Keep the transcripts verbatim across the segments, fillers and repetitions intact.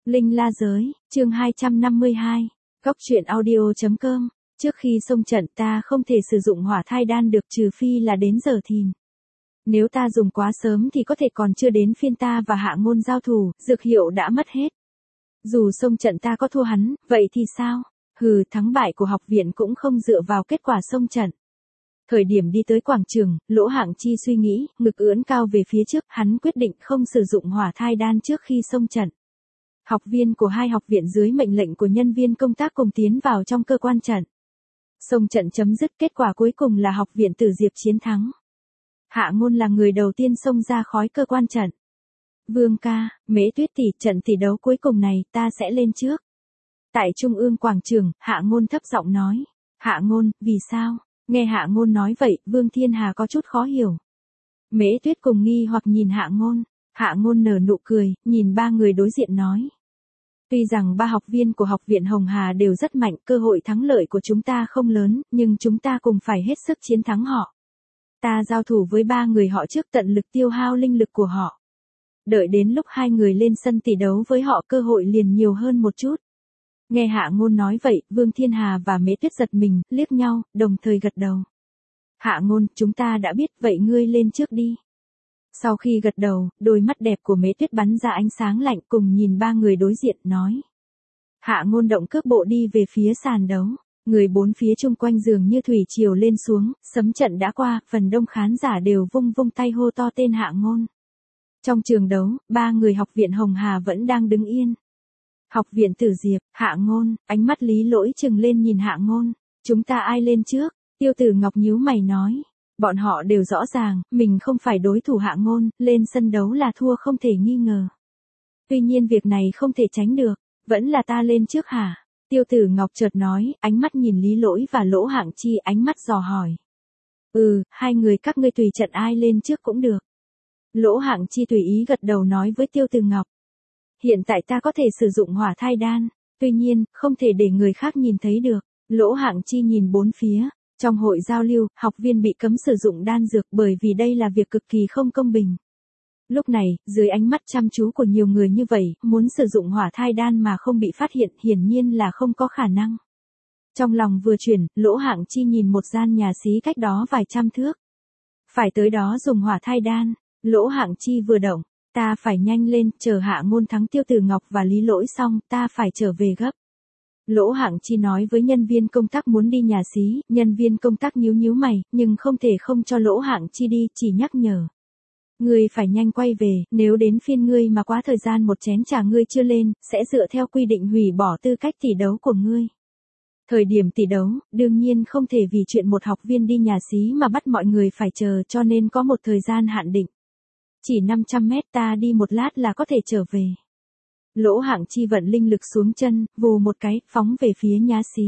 Linh La Giới, chương hai trăm năm mươi hai, góc truyện audio.com, trước khi xông trận ta không thể sử dụng hỏa thai đan được trừ phi là đến giờ thìn. Nếu ta dùng quá sớm thì có thể còn chưa đến phiên ta và Hạ Ngôn giao thủ, dược hiệu đã mất hết. Dù xông trận ta có thua hắn, vậy thì sao? Hừ, thắng bại của học viện cũng không dựa vào kết quả xông trận. Thời điểm đi tới quảng trường, Lỗ Hạng Chi suy nghĩ, ngực ưỡn cao về phía trước, hắn quyết định không sử dụng hỏa thai đan trước khi xông trận. Học viên của hai học viện dưới mệnh lệnh của nhân viên công tác cùng tiến vào trong cơ quan trận. Xông trận chấm dứt, kết quả cuối cùng là học viện Tử Diệp chiến thắng. Hạ Ngôn là người đầu tiên xông ra khỏi cơ quan trận. Vương ca, Mễ Tuyết tỷ, trận tỷ đấu cuối cùng này ta sẽ lên trước. Tại trung ương quảng trường, Hạ Ngôn thấp giọng nói. Hạ Ngôn, vì sao? Nghe Hạ Ngôn nói vậy, Vương Thiên Hà có chút khó hiểu. Mễ Tuyết cùng nghi hoặc nhìn Hạ Ngôn. Hạ Ngôn nở nụ cười, nhìn ba người đối diện nói. Tuy rằng ba học viên của học viện Hồng Hà đều rất mạnh, cơ hội thắng lợi của chúng ta không lớn, nhưng chúng ta cùng phải hết sức chiến thắng họ. Ta giao thủ với ba người họ trước, tận lực tiêu hao linh lực của họ. Đợi đến lúc hai người lên sân tỷ đấu với họ, cơ hội liền nhiều hơn một chút. Nghe Hạ Ngôn nói vậy, Vương Thiên Hà và Mễ Tuyết giật mình, liếc nhau, đồng thời gật đầu. Hạ Ngôn, chúng ta đã biết, vậy ngươi lên trước đi. Sau khi gật đầu, đôi mắt đẹp của Mễ Tuyết bắn ra ánh sáng lạnh, cùng nhìn ba người đối diện, nói. Hạ Ngôn động cước bộ đi về phía sàn đấu. Người bốn phía chung quanh dường như thủy triều lên xuống, sấm trận đã qua, phần đông khán giả đều vung vung tay hô to tên Hạ Ngôn. Trong trường đấu, ba người học viện Hồng Hà vẫn đang đứng yên. Học viện Tử Diệp, Hạ Ngôn, ánh mắt Lý Lỗi trừng lên nhìn Hạ Ngôn. Chúng ta ai lên trước? Tiêu Tử Ngọc nhíu mày nói. Bọn họ đều rõ ràng, mình không phải đối thủ Hạ Ngôn, lên sân đấu là thua không thể nghi ngờ. Tuy nhiên việc này không thể tránh được, vẫn là ta lên trước hả? Tiêu Tử Ngọc chợt nói, ánh mắt nhìn Lý Lỗi và Lỗ Hạng Chi, ánh mắt dò hỏi. Ừ, hai người các ngươi tùy trận ai lên trước cũng được. Lỗ Hạng Chi tùy ý gật đầu nói với Tiêu Tử Ngọc. Hiện tại ta có thể sử dụng hỏa thai đan, tuy nhiên, không thể để người khác nhìn thấy được. Lỗ Hạng Chi nhìn bốn phía. Trong hội giao lưu, học viên bị cấm sử dụng đan dược bởi vì đây là việc cực kỳ không công bình. Lúc này, dưới ánh mắt chăm chú của nhiều người như vậy, muốn sử dụng hỏa thai đan mà không bị phát hiện hiển nhiên là không có khả năng. Trong lòng vừa chuyển, Lỗ Hạng Chi nhìn một gian nhà xí cách đó vài trăm thước. Phải tới đó dùng hỏa thai đan, Lỗ Hạng Chi vừa động, ta phải nhanh lên, chờ Hạ Ngôn thắng Tiêu Tử Ngọc và Lý Lỗi xong, ta phải trở về gấp. Lỗ Hạng Chi nói với nhân viên công tác muốn đi nhà xí, nhân viên công tác nhíu nhíu mày, nhưng không thể không cho Lỗ Hạng Chi đi, chỉ nhắc nhở. Ngươi phải nhanh quay về, nếu đến phiên ngươi mà quá thời gian một chén trà ngươi chưa lên, sẽ dựa theo quy định hủy bỏ tư cách tỷ đấu của ngươi. Thời điểm tỷ đấu, đương nhiên không thể vì chuyện một học viên đi nhà xí mà bắt mọi người phải chờ, cho nên có một thời gian hạn định. Chỉ năm trăm mét, ta đi một lát là có thể trở về. Lỗ Hạng Chi vận linh lực xuống chân, vù một cái, phóng về phía nhà xí.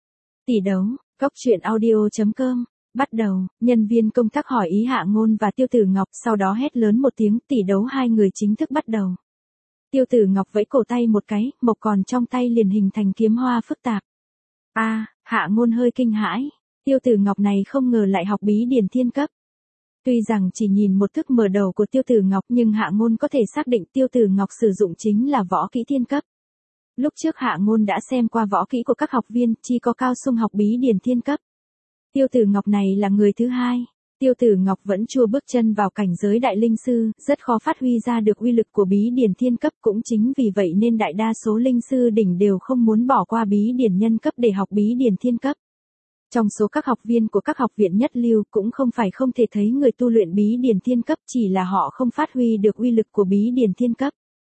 Tỷ đấu, góc truyện audio.com, bắt đầu, nhân viên công tác hỏi ý Hạ Ngôn và Tiêu Tử Ngọc, sau đó hét lớn một tiếng, tỷ đấu hai người chính thức bắt đầu. Tiêu Tử Ngọc vẫy cổ tay một cái, mộc còn trong tay liền hình thành kiếm hoa phức tạp. A, à, Hạ Ngôn hơi kinh hãi, Tiêu Tử Ngọc này không ngờ lại học bí điển thiên cấp. Tuy rằng chỉ nhìn một thức mở đầu của Tiêu Tử Ngọc nhưng Hạ Ngôn có thể xác định Tiêu Tử Ngọc sử dụng chính là võ kỹ thiên cấp. Lúc trước Hạ Ngôn đã xem qua võ kỹ của các học viên, chỉ có Cao Sung học bí điển thiên cấp. Tiêu Tử Ngọc này là người thứ hai. Tiêu Tử Ngọc vẫn chưa bước chân vào cảnh giới đại linh sư, rất khó phát huy ra được uy lực của bí điển thiên cấp, cũng chính vì vậy nên đại đa số linh sư đỉnh đều không muốn bỏ qua bí điển nhân cấp để học bí điển thiên cấp. Trong số các học viên của các học viện nhất lưu cũng không phải không thể thấy người tu luyện bí điển thiên cấp, chỉ là họ không phát huy được uy lực của bí điển thiên cấp.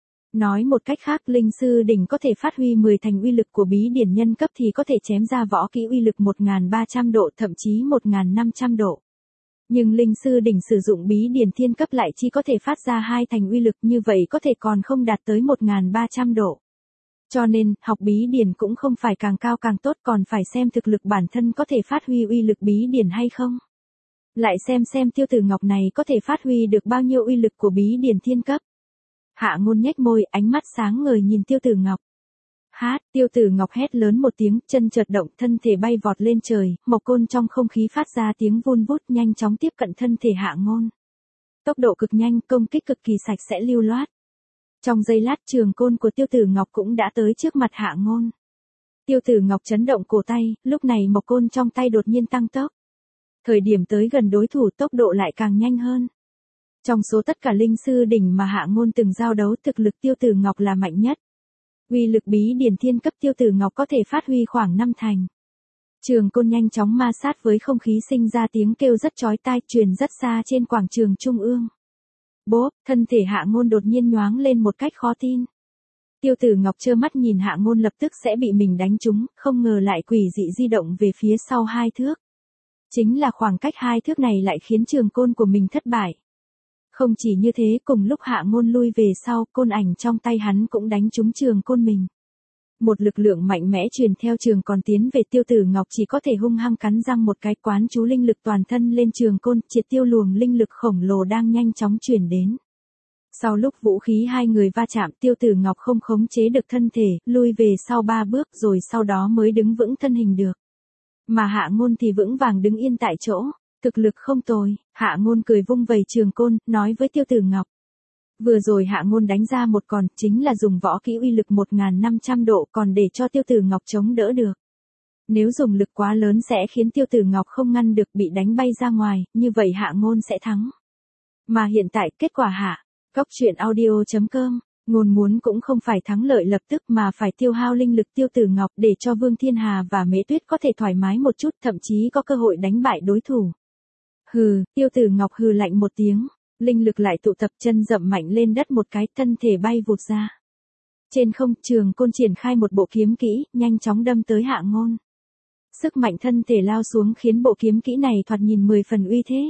Nói một cách khác, linh sư đỉnh có thể phát huy mười thành uy lực của bí điển nhân cấp thì có thể chém ra võ kỹ uy lực một nghìn ba trăm độ, thậm chí một nghìn năm trăm độ. Nhưng linh sư đỉnh sử dụng bí điển thiên cấp lại chỉ có thể phát ra hai thành uy lực, như vậy có thể còn không đạt tới một nghìn ba trăm độ. Cho nên, học bí điển cũng không phải càng cao càng tốt, còn phải xem thực lực bản thân có thể phát huy uy lực bí điển hay không. Lại xem xem Tiêu Tử Ngọc này có thể phát huy được bao nhiêu uy lực của bí điển thiên cấp. Hạ Ngôn nhếch môi, ánh mắt sáng ngời nhìn Tiêu Tử Ngọc. Hát, Tiêu Tử Ngọc hét lớn một tiếng, chân chợt động, thân thể bay vọt lên trời, mộc côn trong không khí phát ra tiếng vun vút, nhanh chóng tiếp cận thân thể Hạ Ngôn. Tốc độ cực nhanh, công kích cực kỳ sạch sẽ lưu loát. Trong giây lát trường côn của Tiêu Tử Ngọc cũng đã tới trước mặt Hạ Ngôn. Tiêu Tử Ngọc chấn động cổ tay, lúc này mộc côn trong tay đột nhiên tăng tốc. Thời điểm tới gần đối thủ tốc độ lại càng nhanh hơn. Trong số tất cả linh sư đỉnh mà Hạ Ngôn từng giao đấu, thực lực Tiêu Tử Ngọc là mạnh nhất. Uy lực bí điển thiên cấp Tiêu Tử Ngọc có thể phát huy khoảng năm thành. Trường côn nhanh chóng ma sát với không khí sinh ra tiếng kêu rất chói tai truyền rất xa trên quảng trường trung ương. Bốp, thân thể Hạ Ngôn đột nhiên nhoáng lên một cách khó tin. Tiêu Tử Ngọc trơ mắt nhìn Hạ Ngôn lập tức sẽ bị mình đánh trúng, không ngờ lại quỷ dị di động về phía sau hai thước. Chính là khoảng cách hai thước này lại khiến trường côn của mình thất bại. Không chỉ như thế, cùng lúc Hạ Ngôn lui về sau, côn ảnh trong tay hắn cũng đánh trúng trường côn mình. Một lực lượng mạnh mẽ truyền theo trường còn tiến về Tiêu Tử Ngọc chỉ có thể hung hăng cắn răng một cái quán chú linh lực toàn thân lên trường côn, triệt tiêu luồng linh lực khổng lồ đang nhanh chóng truyền đến. Sau lúc vũ khí hai người va chạm, Tiêu Tử Ngọc không khống chế được thân thể, lui về sau ba bước rồi sau đó mới đứng vững thân hình được. Mà Hạ Ngôn thì vững vàng đứng yên tại chỗ, thực lực không tồi. Hạ Ngôn cười vung vẩy trường côn, nói với Tiêu Tử Ngọc. Vừa rồi Hạ Ngôn đánh ra một còn, chính là dùng võ kỹ uy lực một nghìn năm trăm độ còn để cho Tiêu Tử Ngọc chống đỡ được. Nếu dùng lực quá lớn sẽ khiến Tiêu Tử Ngọc không ngăn được, bị đánh bay ra ngoài, như vậy Hạ Ngôn sẽ thắng. Mà hiện tại kết quả hạ, Cóc truyện audio chấm com, ngôn muốn cũng không phải thắng lợi lập tức mà phải tiêu hao linh lực Tiêu Tử Ngọc để cho Vương Thiên Hà và Mễ Tuyết có thể thoải mái một chút, thậm chí có cơ hội đánh bại đối thủ. Hừ, Tiêu Tử Ngọc hừ lạnh một tiếng, linh lực lại tụ tập, chân dậm mạnh lên đất một cái, thân thể bay vụt ra. Trên không, trường côn triển khai một bộ kiếm kỹ, nhanh chóng đâm tới Hạ Ngôn. Sức mạnh thân thể lao xuống khiến bộ kiếm kỹ này thoạt nhìn mười phần uy thế.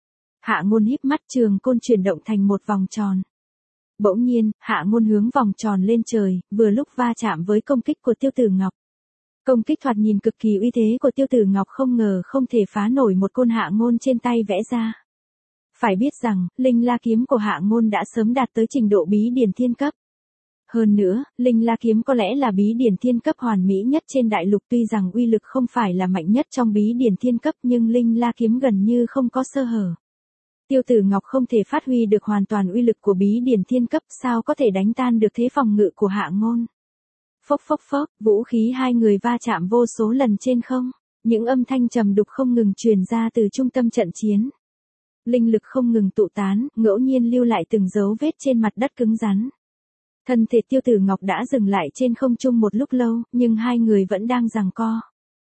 Hạ Ngôn híp mắt, trường côn chuyển động thành một vòng tròn. Bỗng nhiên, Hạ Ngôn hướng vòng tròn lên trời, vừa lúc va chạm với công kích của Tiêu Tử Ngọc. Công kích thoạt nhìn cực kỳ uy thế của Tiêu Tử Ngọc không ngờ không thể phá nổi một côn Hạ Ngôn trên tay vẽ ra. Phải biết rằng, linh la kiếm của Hạ Ngôn đã sớm đạt tới trình độ bí điển thiên cấp. Hơn nữa, linh la kiếm có lẽ là bí điển thiên cấp hoàn mỹ nhất trên đại lục, tuy rằng uy lực không phải là mạnh nhất trong bí điển thiên cấp nhưng linh la kiếm gần như không có sơ hở. Tiêu Tử Ngọc không thể phát huy được hoàn toàn uy lực của bí điển thiên cấp, sao có thể đánh tan được thế phòng ngự của Hạ Ngôn. Phốc phốc phốc, vũ khí hai người va chạm vô số lần trên không, những âm thanh trầm đục không ngừng truyền ra từ trung tâm trận chiến. Linh lực không ngừng tụ tán, ngẫu nhiên lưu lại từng dấu vết trên mặt đất cứng rắn. Thân thể Tiêu Tử Ngọc đã dừng lại trên không trung một lúc lâu, nhưng hai người vẫn đang giằng co.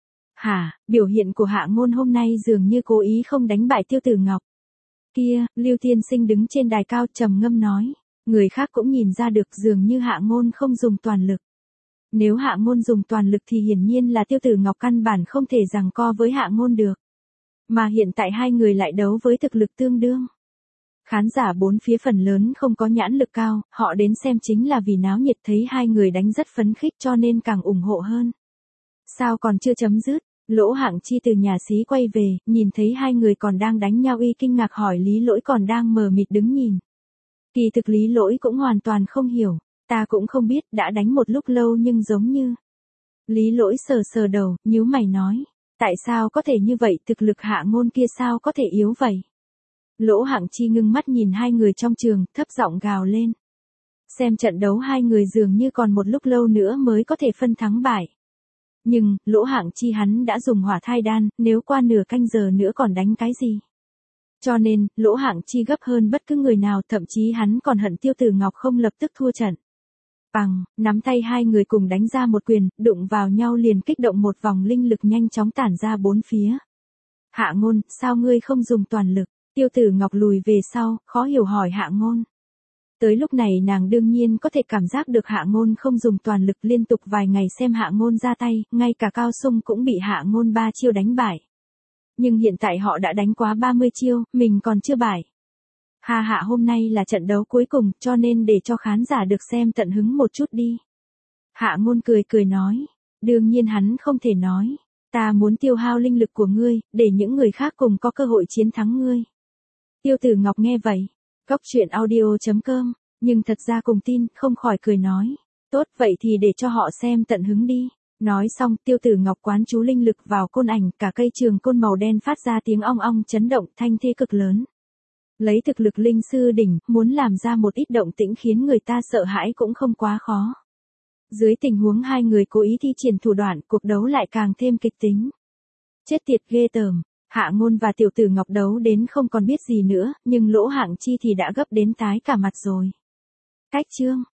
Hả, biểu hiện của Hạ Ngôn hôm nay dường như cố ý không đánh bại Tiêu Tử Ngọc. Kia, Lưu Thiên Sinh đứng trên đài cao trầm ngâm nói, người khác cũng nhìn ra được dường như Hạ Ngôn không dùng toàn lực. Nếu Hạ Ngôn dùng toàn lực thì hiển nhiên là Tiêu Tử Ngọc căn bản không thể giằng co với Hạ Ngôn được. Mà hiện tại hai người lại đấu với thực lực tương đương. Khán giả bốn phía phần lớn không có nhãn lực cao, họ đến xem chính là vì náo nhiệt, thấy hai người đánh rất phấn khích cho nên càng ủng hộ hơn. Sao còn chưa chấm dứt, Lỗ Hạng Chi từ nhà xí quay về, nhìn thấy hai người còn đang đánh nhau y kinh ngạc hỏi Lý Lỗi còn đang mờ mịt đứng nhìn. Kỳ thực Lý Lỗi cũng hoàn toàn không hiểu, ta cũng không biết, đã đánh một lúc lâu nhưng giống như. Lý Lỗi sờ sờ đầu, nhíu mày nói, tại sao có thể như vậy, thực lực Hạ Ngôn kia sao có thể yếu vậy? Lỗ Hạng Chi ngưng mắt nhìn hai người trong trường, thấp giọng gào lên. Xem trận đấu hai người dường như còn một lúc lâu nữa mới có thể phân thắng bại. Nhưng, Lỗ Hạng Chi hắn đã dùng hỏa thai đan, nếu qua nửa canh giờ nữa còn đánh cái gì? Cho nên, Lỗ Hạng Chi gấp hơn bất cứ người nào, thậm chí hắn còn hận Tiêu Tử Ngọc không lập tức thua trận. Bằng, nắm tay hai người cùng đánh ra một quyền, đụng vào nhau liền kích động một vòng linh lực nhanh chóng tản ra bốn phía. Hạ Ngôn, sao ngươi không dùng toàn lực? Tiêu Tử Ngọc lùi về sau, khó hiểu hỏi Hạ Ngôn. Tới lúc này nàng đương nhiên có thể cảm giác được Hạ Ngôn không dùng toàn lực, liên tục vài ngày xem Hạ Ngôn ra tay, ngay cả Cao Sung cũng bị Hạ Ngôn ba chiêu đánh bại. Nhưng hiện tại họ đã đánh quá ba mươi chiêu, mình còn chưa bại. Hà Hạ hôm nay là trận đấu cuối cùng, cho nên để cho khán giả được xem tận hứng một chút đi. Hạ Ngôn cười cười nói, đương nhiên hắn không thể nói, ta muốn tiêu hao linh lực của ngươi, để những người khác cùng có cơ hội chiến thắng ngươi. Tiêu Tử Ngọc nghe vậy, Cóc truyện audio chấm com, nhưng thật ra cùng tin, không khỏi cười nói, tốt vậy thì để cho họ xem tận hứng đi. Nói xong, Tiêu Tử Ngọc quán chú linh lực vào côn ảnh, cả cây trường côn màu đen phát ra tiếng ong ong chấn động, thanh thế cực lớn. Lấy thực lực linh sư đỉnh, muốn làm ra một ít động tĩnh khiến người ta sợ hãi cũng không quá khó. Dưới tình huống hai người cố ý thi triển thủ đoạn, cuộc đấu lại càng thêm kịch tính. Chết tiệt ghê tởm, Hạ Ngôn và tiểu tử Ngọc đấu đến không còn biết gì nữa, nhưng Lỗ Hạng Chi thì đã gấp đến tái cả mặt rồi. Cách chương